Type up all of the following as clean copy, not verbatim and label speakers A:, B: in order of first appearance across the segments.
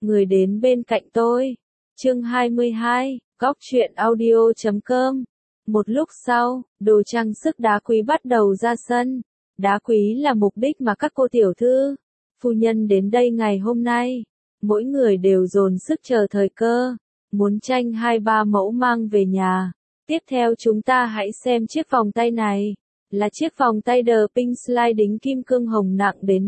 A: người đến bên cạnh tôi. Chương 22, góc truyện audio.com. Một lúc sau, đồ trang sức đá quý bắt đầu ra sân. Đá quý là mục đích mà các cô tiểu thư, phu nhân đến đây ngày hôm nay. Mỗi người đều dồn sức chờ thời cơ, muốn tranh 2-3 mẫu mang về nhà. Tiếp theo chúng ta hãy xem chiếc vòng tay này. Là chiếc vòng tay The Pink Sliding kim cương hồng nặng đến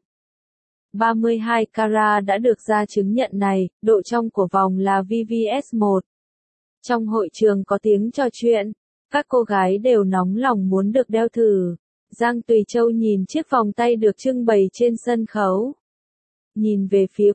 A: 32 carat đã được ra chứng nhận này, độ trong của vòng là VVS1. Trong hội trường có tiếng trò chuyện, các cô gái đều nóng lòng muốn được đeo thử. Giang Tùy Châu nhìn chiếc vòng tay được trưng bày trên sân khấu. Nhìn về phía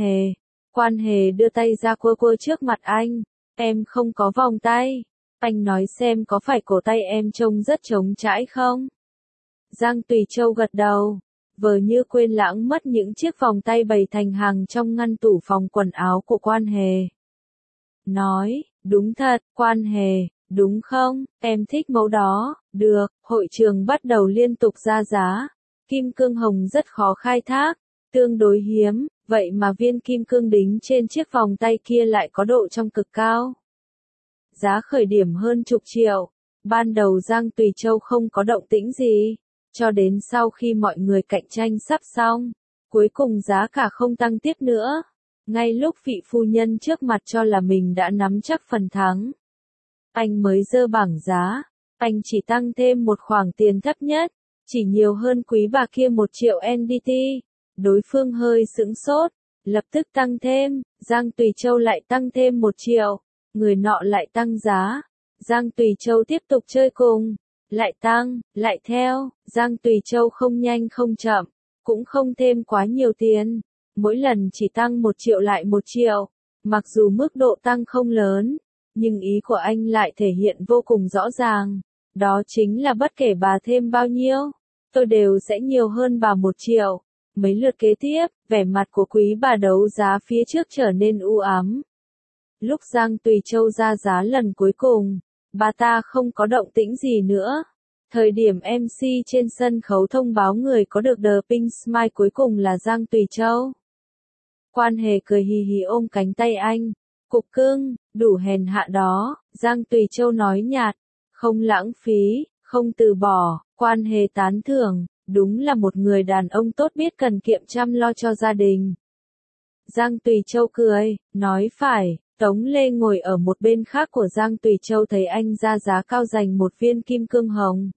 A: Quan Hề đưa tay ra quơ quơ trước mặt anh. Em không có vòng tay. Anh nói xem có phải cổ tay em trông rất trống trải không? Giang Tùy Châu gật đầu, vờ như quên lãng mất những chiếc vòng tay bày thành hàng trong ngăn tủ phòng quần áo của Quan Hề. Nói, đúng thật, Quan Hề, đúng không, em thích mẫu đó, được, hội trường bắt đầu liên tục ra giá. Kim cương hồng rất khó khai thác, tương đối hiếm, vậy mà viên kim cương đính trên chiếc vòng tay kia lại có độ trong cực cao. Giá khởi điểm hơn chục triệu. Ban đầu Giang Tùy Châu không có động tĩnh gì, cho đến sau khi mọi người cạnh tranh sắp xong, cuối cùng giá cả không tăng tiếp nữa. Ngay lúc vị phu nhân trước mặt cho là mình đã nắm chắc phần thắng, anh mới dơ bảng giá, anh chỉ tăng thêm một khoản tiền thấp nhất, chỉ nhiều hơn quý bà kia 1 triệu NDT. Đối phương hơi sững sốt, lập tức tăng thêm, Giang Tùy Châu lại tăng thêm 1 triệu. Người nọ lại tăng giá, Giang Tùy Châu tiếp tục chơi cùng, lại tăng, lại theo, Giang Tùy Châu không nhanh không chậm, cũng không thêm quá nhiều tiền, mỗi lần chỉ tăng 1 triệu lại 1 triệu, mặc dù mức độ tăng không lớn, nhưng ý của anh lại thể hiện vô cùng rõ ràng, đó chính là bất kể bà thêm bao nhiêu, tôi đều sẽ nhiều hơn bà 1 triệu. Mấy lượt kế tiếp, vẻ mặt của quý bà đấu giá phía trước trở nên u ám. Lúc Giang Tùy Châu ra giá lần cuối cùng, bà ta không có động tĩnh gì nữa. Thời điểm MC trên sân khấu thông báo người có được The Pink Smile cuối cùng là Giang Tùy Châu. Quan Hề cười hì hì ôm cánh tay anh. Cục cưng, đủ hèn hạ đó, Giang Tùy Châu nói nhạt. Không lãng phí, không từ bỏ, Quan Hề tán thưởng, đúng là một người đàn ông tốt biết cần kiệm chăm lo cho gia đình. Giang Tùy Châu cười, nói phải. Tống Lê ngồi ở một bên khác của Giang Tùy Châu thấy anh ra giá cao dành một viên kim cương hồng.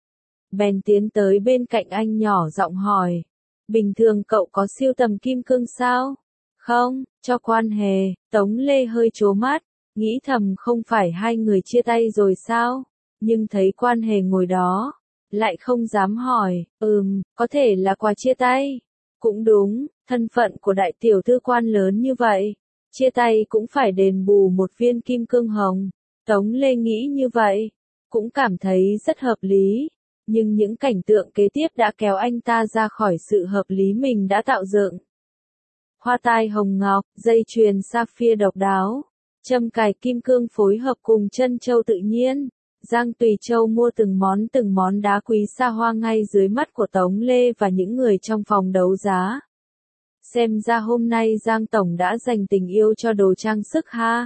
A: Bèn tiến tới bên cạnh anh nhỏ giọng hỏi. Bình thường cậu có sưu tầm kim cương sao? Không, cho Quan Hề. Tống Lê hơi trố mắt, nghĩ thầm không phải hai người chia tay rồi sao? Nhưng thấy Quan Hề ngồi đó, lại không dám hỏi. Có thể là quà chia tay. Cũng đúng, thân phận của đại tiểu thư Quan lớn như vậy. Chia tay cũng phải đền bù một viên kim cương hồng. Tống Lê nghĩ như vậy, cũng cảm thấy rất hợp lý. Nhưng những cảnh tượng kế tiếp đã kéo anh ta ra khỏi sự hợp lý mình đã tạo dựng. Hoa tai hồng ngọc, dây chuyền sapphire độc đáo, châm cài kim cương phối hợp cùng chân châu tự nhiên. Giang Tùy Châu mua từng món đá quý xa hoa ngay dưới mắt của Tống Lê và những người trong phòng đấu giá. Xem ra hôm nay Giang Tổng đã dành tình yêu cho đồ trang sức ha.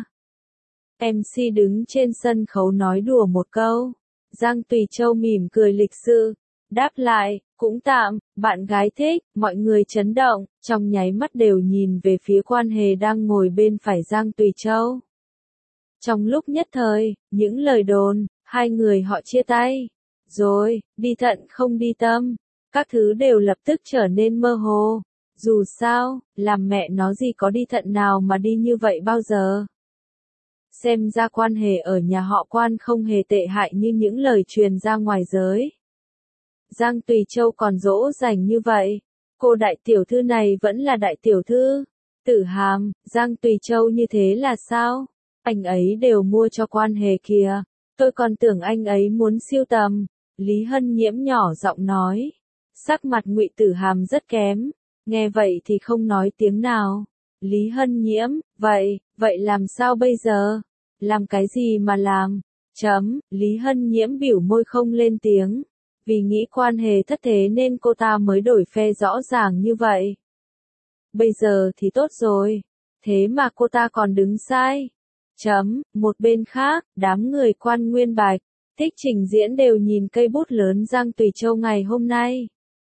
A: MC đứng trên sân khấu nói đùa một câu. Giang Tùy Châu mỉm cười lịch sự, đáp lại, cũng tạm, bạn gái thích, mọi người chấn động, trong nháy mắt đều nhìn về phía Quan Hề đang ngồi bên phải Giang Tùy Châu. Trong lúc nhất thời, những lời đồn, hai người họ chia tay, rồi, đi thận không đi tâm, các thứ đều lập tức trở nên mơ hồ. Dù sao, làm mẹ nó gì có đi thận nào mà đi như vậy bao giờ. Xem ra Quan Hề ở nhà họ Quan không hề tệ hại như những lời truyền ra ngoài giới. Giang Tùy Châu còn dỗ dành như vậy. Cô đại tiểu thư này vẫn là đại tiểu thư. Tử Hàm, Giang Tùy Châu như thế là sao? Anh ấy đều mua cho Quan Hề kìa. Tôi còn tưởng anh ấy muốn sưu tầm. Lý Hân Nhiễm nhỏ giọng nói. Sắc mặt Ngụy Tử Hàm rất kém. Nghe vậy thì không nói tiếng nào. Lý Hân Nhiễm, vậy làm sao bây giờ? Làm cái gì mà làm? Lý Hân Nhiễm bĩu môi không lên tiếng. Vì nghĩ Quan Hề thất thế nên cô ta mới đổi phe rõ ràng như vậy. Bây giờ thì tốt rồi. thế mà cô ta còn đứng sai. Một bên khác, đám người Quan Nguyên Bạch, Thích Trình Diễn đều nhìn cây bút lớn Giang Tùy Châu ngày hôm nay.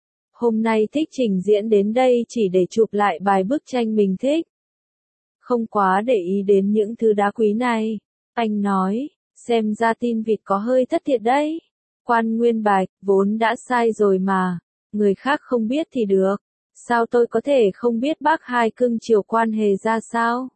A: Hôm nay Thích Trình Diễn đến đây chỉ để chụp lại bài bức tranh mình thích. Không quá để ý đến những thứ đá quý này. Anh nói, xem ra tin vịt có hơi thất thiệt đấy. Quan Nguyên Bạch, vốn đã sai rồi mà. Người khác không biết thì được. Sao tôi có thể không biết bác hai cưng chiều Quan Hề ra sao?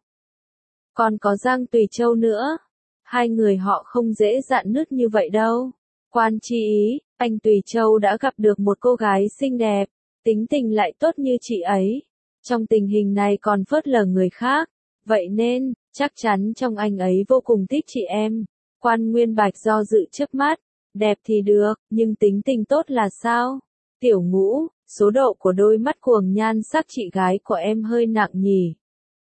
A: Còn có Giang Tùy Châu nữa. Hai người họ không dễ dạn nứt như vậy đâu. Quan chi ý, anh Tùy Châu đã gặp được một cô gái xinh đẹp, tính tình lại tốt như chị ấy. Trong tình hình này còn phớt lờ người khác. Vậy nên, chắc chắn trong anh ấy vô cùng thích chị em. Quan Nguyên Bạch do dự chớp mắt. Đẹp thì được, nhưng tính tình tốt là sao? Tiểu Ngũ, số độ của đôi mắt cuồng nhan sắc chị gái của em hơi nặng nhỉ?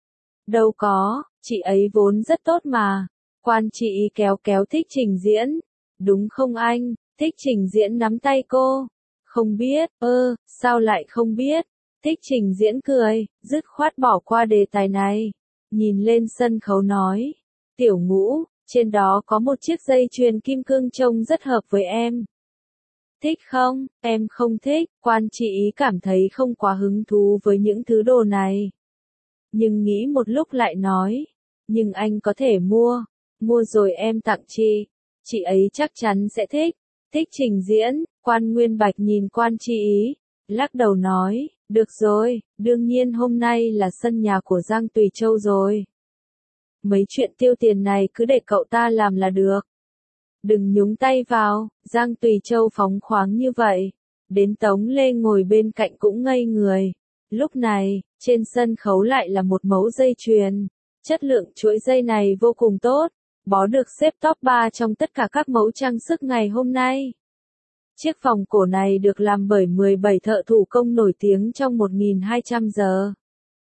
A: Đâu có, chị ấy vốn rất tốt mà. Quan chị kéo kéo Thích Trình Diễn. Đúng không anh? Thích Trình Diễn nắm tay cô. Không biết, sao lại không biết? Thích Trình Diễn cười, dứt khoát bỏ qua đề tài này. Nhìn lên sân khấu nói. Tiểu Ngũ, trên đó có một chiếc dây chuyền kim cương trông rất hợp với em. Thích không? Em không thích. Quan chị ý cảm thấy không quá hứng thú với những thứ đồ này. Nhưng nghĩ một lúc lại nói. Nhưng anh có thể mua. Mua rồi em tặng chị ấy chắc chắn sẽ thích. Thích Trình Diễn, Quan Nguyên Bạch nhìn Quan chi ý, lắc đầu nói, được rồi, đương nhiên hôm nay là sân nhà của Giang Tùy Châu rồi. Mấy chuyện tiêu tiền này cứ để cậu ta làm là được. Đừng nhúng tay vào, Giang Tùy Châu phóng khoáng như vậy. Đến Tống Lê ngồi bên cạnh cũng ngây người. Lúc này, trên sân khấu lại là một mẫu dây chuyền. Chất lượng chuỗi dây này vô cùng tốt. Bó được xếp top 3 trong tất cả các mẫu trang sức ngày hôm nay. Chiếc vòng cổ này được làm bởi 17 thợ thủ công nổi tiếng trong 1.200 giờ.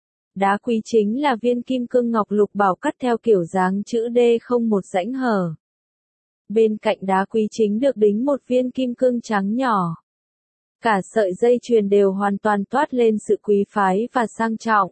A: Đá quý chính là viên kim cương ngọc lục bảo cắt theo kiểu dáng chữ D không một rãnh hở. Bên cạnh đá quý chính được đính một viên kim cương trắng nhỏ. Cả sợi dây chuyền đều hoàn toàn toát lên sự quý phái và sang trọng.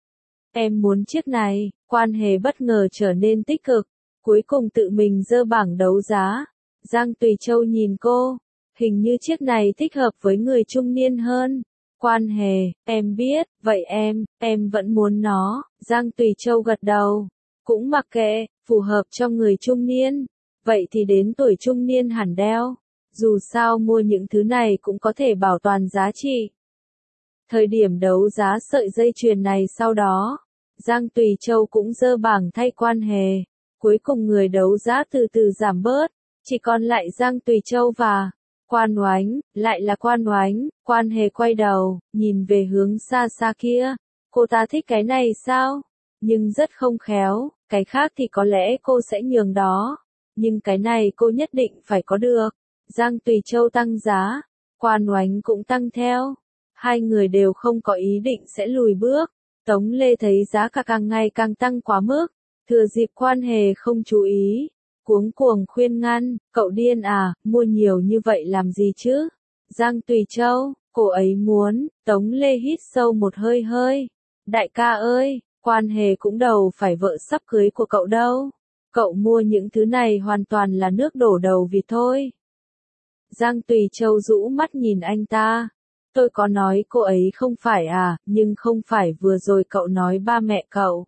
A: Em muốn chiếc này, Quan Hề bất ngờ trở nên tích cực. Cuối cùng tự mình dơ bảng đấu giá. Giang Tùy Châu nhìn cô. Hình như chiếc này thích hợp với người trung niên hơn. Quan Hề, em biết, vậy em vẫn muốn nó. Giang Tùy Châu gật đầu. Cũng mặc kệ, phù hợp cho người trung niên. Vậy thì đến tuổi trung niên hẳn đeo. Dù sao mua những thứ này cũng có thể bảo toàn giá trị. Thời điểm đấu giá sợi dây chuyền này sau đó, Giang Tùy Châu cũng dơ bảng thay Quan Hề. Cuối cùng người đấu giá từ từ giảm bớt, chỉ còn lại Giang Tùy Châu và Quan Oánh, lại là Quan Oánh. Quan Hề quay đầu, nhìn về hướng xa xa kia. Cô ta thích cái này sao? Nhưng rất không khéo, cái khác thì có lẽ cô sẽ nhường đó. Nhưng cái này cô nhất định phải có được. Giang Tùy Châu tăng giá, Quan Oánh cũng tăng theo. Hai người đều không có ý định sẽ lùi bước. Tống Lê thấy giá cả càng ngày càng tăng quá mức. Thừa dịp Quan Hề không chú ý, cuống cuồng khuyên ngăn, cậu điên à, mua nhiều như vậy làm gì chứ? Giang Tùy Châu, cô ấy muốn. Tống Lê hít sâu một hơi. Đại ca ơi, Quan Hề cũng đầu phải vợ sắp cưới của cậu đâu. Cậu mua những thứ này hoàn toàn là nước đổ đầu vịt thôi. Giang Tùy Châu rũ mắt nhìn anh ta. Tôi có nói cô ấy không phải à, nhưng không phải vừa rồi cậu nói ba mẹ cậu.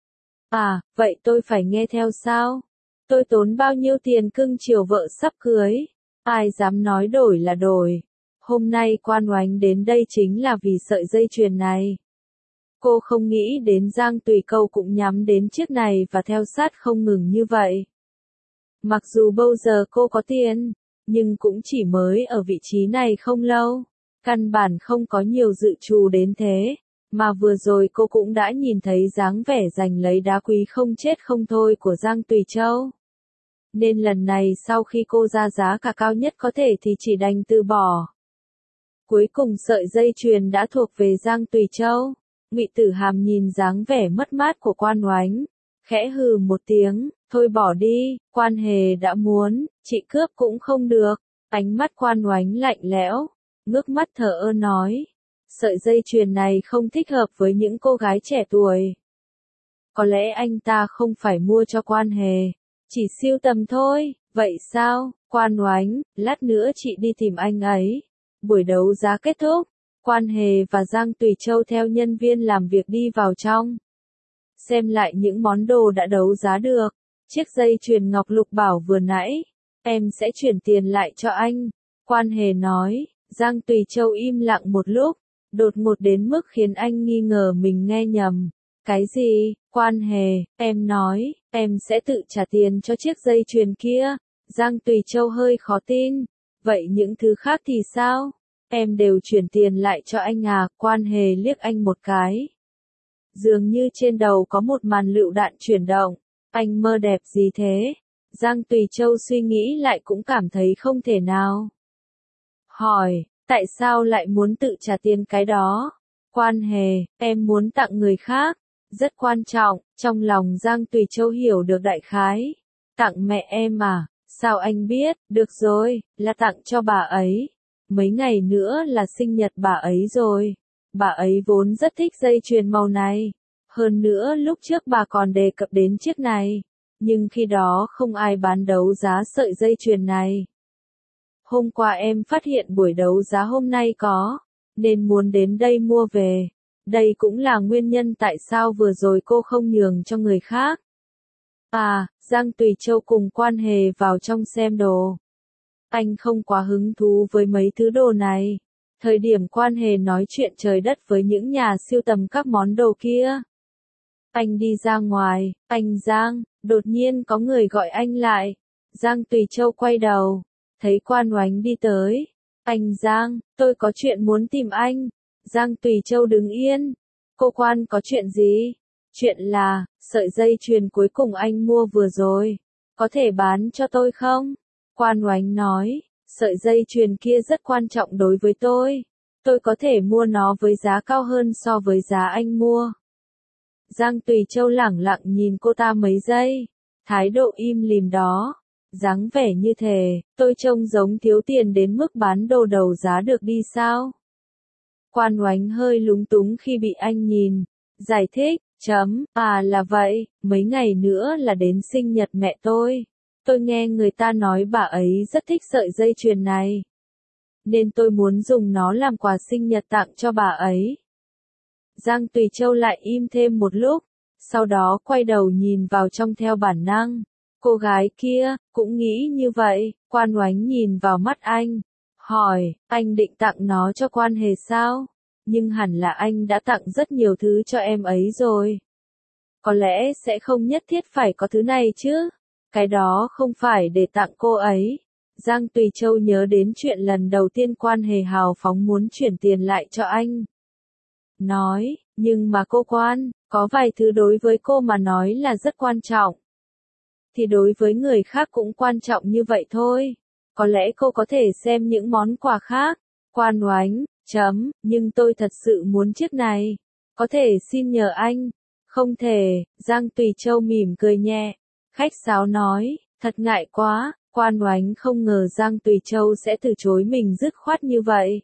A: À, vậy tôi phải nghe theo sao? Tôi tốn bao nhiêu tiền cưng chiều vợ sắp cưới? Ai dám nói đổi là đổi? Hôm nay Quan Oánh đến đây chính là vì sợi dây chuyền này. Cô không nghĩ đến Giang Tùy Câu cũng nhắm đến chiếc này và theo sát không ngừng như vậy. Mặc dù bây giờ cô có tiền, nhưng cũng chỉ mới ở vị trí này không lâu. Căn bản không có nhiều dự trù đến thế. Mà vừa rồi cô cũng đã nhìn thấy dáng vẻ giành lấy đá quý không chết không thôi của Giang Tùy Châu. Nên lần này sau khi cô ra giá cả cao nhất có thể thì chỉ đành từ bỏ. Cuối cùng sợi dây chuyền đã thuộc về Giang Tùy Châu. Ngụy Tử Hàm nhìn dáng vẻ mất mát của Quan Oánh, khẽ hừ một tiếng, thôi bỏ đi, Quan Hề đã muốn, chị cướp cũng không được. Ánh mắt Quan Oánh lạnh lẽo, ngước mắt thờ ơ nói. Sợi dây chuyền này không thích hợp với những cô gái trẻ tuổi. Có lẽ anh ta không phải mua cho Quan Hề, chỉ sưu tầm thôi. Vậy sao, Quan Oánh, lát nữa chị đi tìm anh ấy. Buổi đấu giá kết thúc, Quan Hề và Giang Tùy Châu theo nhân viên làm việc đi vào trong. Xem lại những món đồ đã đấu giá được. Chiếc dây chuyền ngọc lục bảo vừa nãy, em sẽ chuyển tiền lại cho anh. Quan Hề nói. Giang Tùy Châu im lặng một lúc, đột ngột đến mức khiến anh nghi ngờ mình nghe nhầm. Cái gì? Quan Hề, em nói, em sẽ tự trả tiền cho chiếc dây chuyền kia. Giang Tùy Châu hơi khó tin. Vậy những thứ khác thì sao? Em đều chuyển tiền lại cho anh à? Quan Hề liếc anh một cái. Dường như trên đầu có một màn lựu đạn chuyển động. Anh mơ đẹp gì thế? Giang Tùy Châu suy nghĩ lại cũng cảm thấy không thể nào. Hỏi, tại sao lại muốn tự trả tiền cái đó? Quan Hề, em muốn tặng người khác. Rất quan trọng, trong lòng Giang Tùy Châu hiểu được đại khái. Tặng mẹ em à? Sao anh biết? Được rồi, là tặng cho bà ấy. Mấy ngày nữa là sinh nhật bà ấy rồi. Bà ấy vốn rất thích dây chuyền màu này. Hơn nữa lúc trước bà còn đề cập đến chiếc này. Nhưng khi đó không ai bán đấu giá sợi dây chuyền này. Hôm qua em phát hiện buổi đấu giá hôm nay có, nên muốn đến đây mua về. Đây cũng là nguyên nhân tại sao vừa rồi cô không nhường cho người khác. À, Giang Tùy Châu cùng Quan Hề vào trong xem đồ. Anh không quá hứng thú với mấy thứ đồ này. Thời điểm Quan Hề nói chuyện trời đất với những nhà sưu tầm các món đồ kia. Anh đi ra ngoài, anh Giang, đột nhiên có người gọi anh lại. Giang Tùy Châu quay đầu, thấy Quan Oánh đi tới. Anh Giang, tôi có chuyện muốn tìm anh. Giang Tùy Châu đứng yên. Cô Quan có chuyện gì? Chuyện là, sợi dây chuyền cuối cùng anh mua vừa rồi. Có thể bán cho tôi không? Quan Oánh nói, sợi dây chuyền kia rất quan trọng đối với tôi. Tôi có thể mua nó với giá cao hơn so với giá anh mua. Giang Tùy Châu lẳng lặng nhìn cô ta mấy giây. Thái độ im lìm đó. Dáng vẻ như thế, tôi trông giống thiếu tiền đến mức bán đồ đấu giá được đi sao? Quan Oánh hơi lúng túng khi bị anh nhìn. Giải thích, à là vậy, mấy ngày nữa là đến sinh nhật mẹ tôi. Tôi nghe người ta nói bà ấy rất thích sợi dây chuyền này. Nên tôi muốn dùng nó làm quà sinh nhật tặng cho bà ấy. Giang Tùy Châu lại im thêm một lúc, sau đó quay đầu nhìn vào trong theo bản năng. Cô gái kia, cũng nghĩ như vậy. Quan Oánh nhìn vào mắt anh, hỏi, anh định tặng nó cho Quan Hề sao? Nhưng hẳn là anh đã tặng rất nhiều thứ cho em ấy rồi. Có lẽ sẽ không nhất thiết phải có thứ này chứ. Cái đó không phải để tặng cô ấy. Giang Tùy Châu nhớ đến chuyện lần đầu tiên Quan Hề hào phóng muốn chuyển tiền lại cho anh. Nói, nhưng mà cô Quan, có vài thứ đối với cô mà nói là rất quan trọng. Thì đối với người khác cũng quan trọng như vậy thôi. Có lẽ cô có thể xem những món quà khác. Quan Oánh, nhưng tôi thật sự muốn chiếc này. Có thể xin nhờ anh. Không thể, Giang Tùy Châu mỉm cười nhẹ. Khách sáo nói, thật ngại quá. Quan Oánh không ngờ Giang Tùy Châu sẽ từ chối mình dứt khoát như vậy.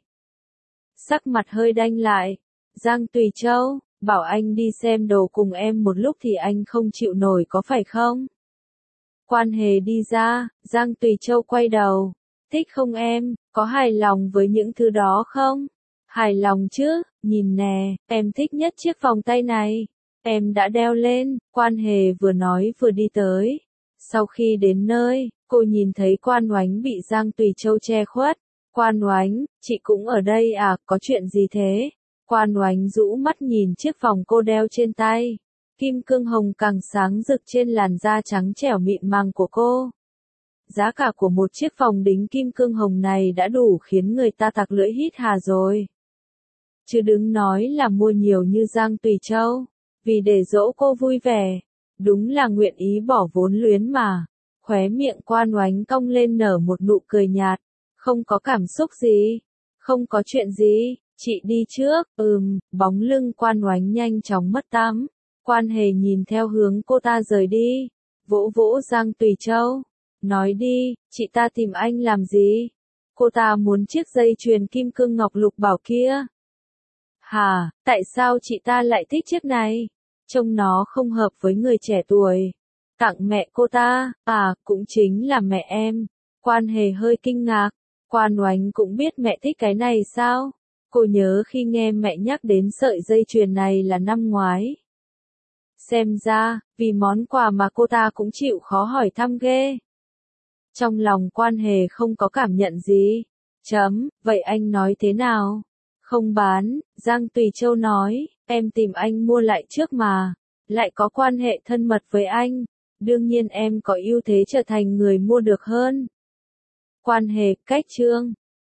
A: Sắc mặt hơi đanh lại. Giang Tùy Châu, bảo anh đi xem đồ cùng em một lúc thì anh không chịu nổi có phải không? Quan Hề đi ra, Giang Tùy Châu quay đầu. Thích không em, có hài lòng với những thứ đó không? Hài lòng chứ, nhìn nè, em thích nhất chiếc vòng tay này. Em đã đeo lên, Quan Hề vừa nói vừa đi tới. Sau khi đến nơi, cô nhìn thấy Quan Oánh bị Giang Tùy Châu che khuất. Quan Oánh, chị cũng ở đây à, có chuyện gì thế? Quan Oánh rũ mắt nhìn chiếc vòng cô đeo trên tay. Kim cương hồng càng sáng rực trên làn da trắng trẻo mịn màng của cô. Giá cả của một chiếc vòng đính kim cương hồng này đã đủ khiến người ta tặc lưỡi hít hà rồi. Chứ đừng nói là mua nhiều như Giang Tùy Châu. Vì để dỗ cô vui vẻ. Đúng là nguyện ý bỏ vốn luyến mà. Khóe miệng Quan Oánh cong lên nở một nụ cười nhạt. Không có cảm xúc gì. Không có chuyện gì, chị đi trước. Bóng lưng Quan Oánh nhanh chóng mất tăm. Quan Hề nhìn theo hướng cô ta rời đi. Vỗ vỗ Giang Tùy Châu. Nói đi, chị ta tìm anh làm gì? Cô ta muốn chiếc dây chuyền kim cương ngọc lục bảo kia. Hả, tại sao chị ta lại thích chiếc này? trông nó không hợp với người trẻ tuổi. Tặng mẹ cô ta, à, cũng chính là mẹ em. Quan Hề hơi kinh ngạc, Quan Oánh cũng biết mẹ thích cái này sao? Cô nhớ khi nghe mẹ nhắc đến sợi dây chuyền này là năm ngoái. Xem ra, vì món quà mà cô ta cũng chịu khó hỏi thăm ghê. Trong lòng Quan Hề không có cảm nhận gì. Vậy anh nói thế nào? Không bán, Giang Tùy Châu nói, em tìm anh mua lại trước mà, lại có quan hệ thân mật với anh, đương nhiên em có ưu thế trở thành người mua được hơn. Quan Hề, cách chương.